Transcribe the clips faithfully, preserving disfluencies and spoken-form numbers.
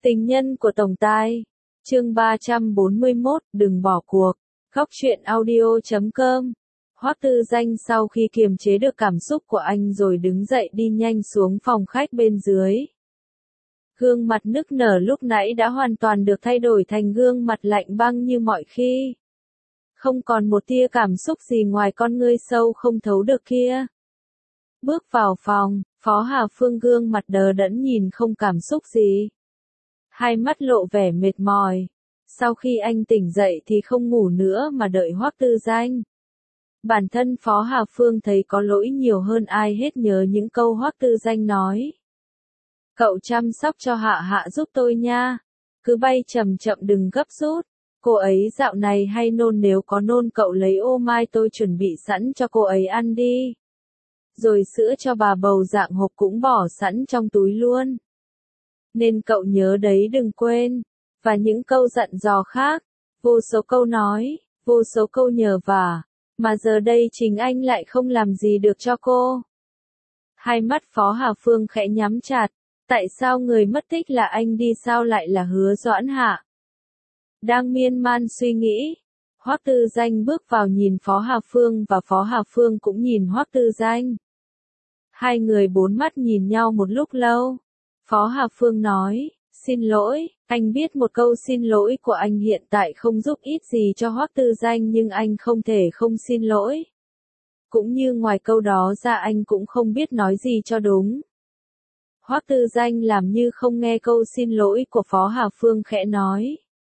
Tình nhân của tổng tài. Chương ba trăm bốn mươi mốt, đừng bỏ cuộc. Góc truyện audio chấm com. Hoắc Tư Danh sau khi kiềm chế được cảm xúc của anh rồi đứng dậy đi nhanh xuống phòng khách bên dưới. Gương mặt nức nở lúc nãy đã hoàn toàn được thay đổi thành gương mặt lạnh băng như mọi khi. Không còn một tia cảm xúc gì ngoài con ngươi sâu không thấu được kia. Bước vào phòng, Phó Hà Phương gương mặt đờ đẫn nhìn không cảm xúc gì. Hai mắt lộ vẻ mệt mỏi. Sau khi anh tỉnh dậy thì không ngủ nữa mà đợi Hoắc Tư Danh. Bản thân Phó Hà Phương thấy có lỗi nhiều hơn ai hết nhớ những câu Hoắc Tư Danh nói. Cậu chăm sóc cho Hạ Hạ giúp tôi nha. Cứ bay chậm chậm đừng gấp rút. Cô ấy dạo này hay nôn, nếu có nôn cậu lấy ô mai tôi chuẩn bị sẵn cho cô ấy ăn đi. Rồi sữa cho bà bầu dạng hộp cũng bỏ sẵn trong túi luôn. Nên cậu nhớ đấy đừng quên. Và những câu dặn dò khác. Vô số câu nói, vô số câu nhờ vả. Mà giờ đây chính anh lại không làm gì được cho cô. Hai mắt Phó Hà Phương khẽ nhắm chặt. Tại sao người mất tích là anh đi sao lại là Hứa Doãn Hạ? Đang miên man suy nghĩ. Hoắc Tư Danh bước vào nhìn Phó Hà Phương và Phó Hà Phương cũng nhìn Hoắc Tư Danh. Hai người bốn mắt nhìn nhau một lúc lâu. Phó Hà Phương nói, xin lỗi, anh biết một câu xin lỗi của anh hiện tại không giúp ích gì cho Hoắc Tư Danh nhưng anh không thể không xin lỗi. Cũng như ngoài câu đó ra anh cũng không biết nói gì cho đúng. Hoắc Tư Danh làm như không nghe câu xin lỗi của Phó Hà Phương khẽ nói.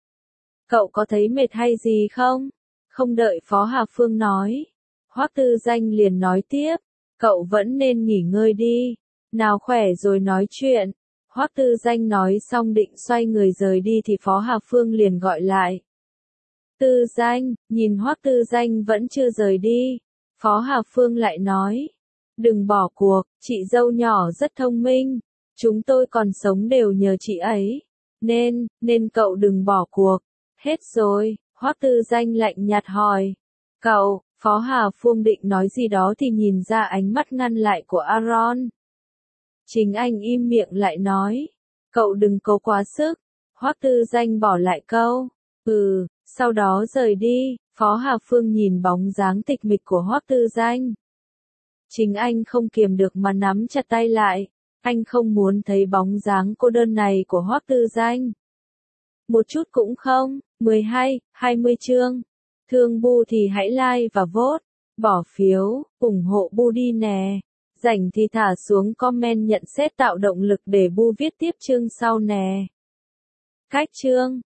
Cậu có thấy mệt hay gì không? Không đợi Phó Hà Phương nói. Hoắc Tư Danh liền nói tiếp. Cậu vẫn nên nghỉ ngơi đi. Nào khỏe rồi nói chuyện. Hoắc Tư Danh nói xong định xoay người rời đi thì Phó Hà Phương liền gọi lại. Tư Danh, nhìn Hoắc Tư Danh vẫn chưa rời đi. Phó Hà Phương lại nói. Đừng bỏ cuộc, chị dâu nhỏ rất thông minh. Chúng tôi còn sống đều nhờ chị ấy. Nên, nên cậu đừng bỏ cuộc. Hết rồi, Hoắc Tư Danh lạnh nhạt hỏi. Cậu, Phó Hà Phương định nói gì đó thì nhìn ra ánh mắt ngăn lại của Aaron. Chính anh im miệng lại nói. Cậu đừng cố quá sức. Hoắc Tư Danh bỏ lại câu. Ừ, sau đó rời đi. Phó Hà Phương nhìn bóng dáng tịch mịch của Hoắc Tư Danh. Chính anh không kiềm được mà nắm chặt tay lại. Anh không muốn thấy bóng dáng cô đơn này của Hoắc Tư Danh. Một chút cũng không. mười hai, hai mươi chương. Thương Bu thì hãy like và vote. Bỏ phiếu, ủng hộ Bu đi nè. Rảnh thì thả xuống comment nhận xét tạo động lực để Bu viết tiếp chương sau nè. Cách chương.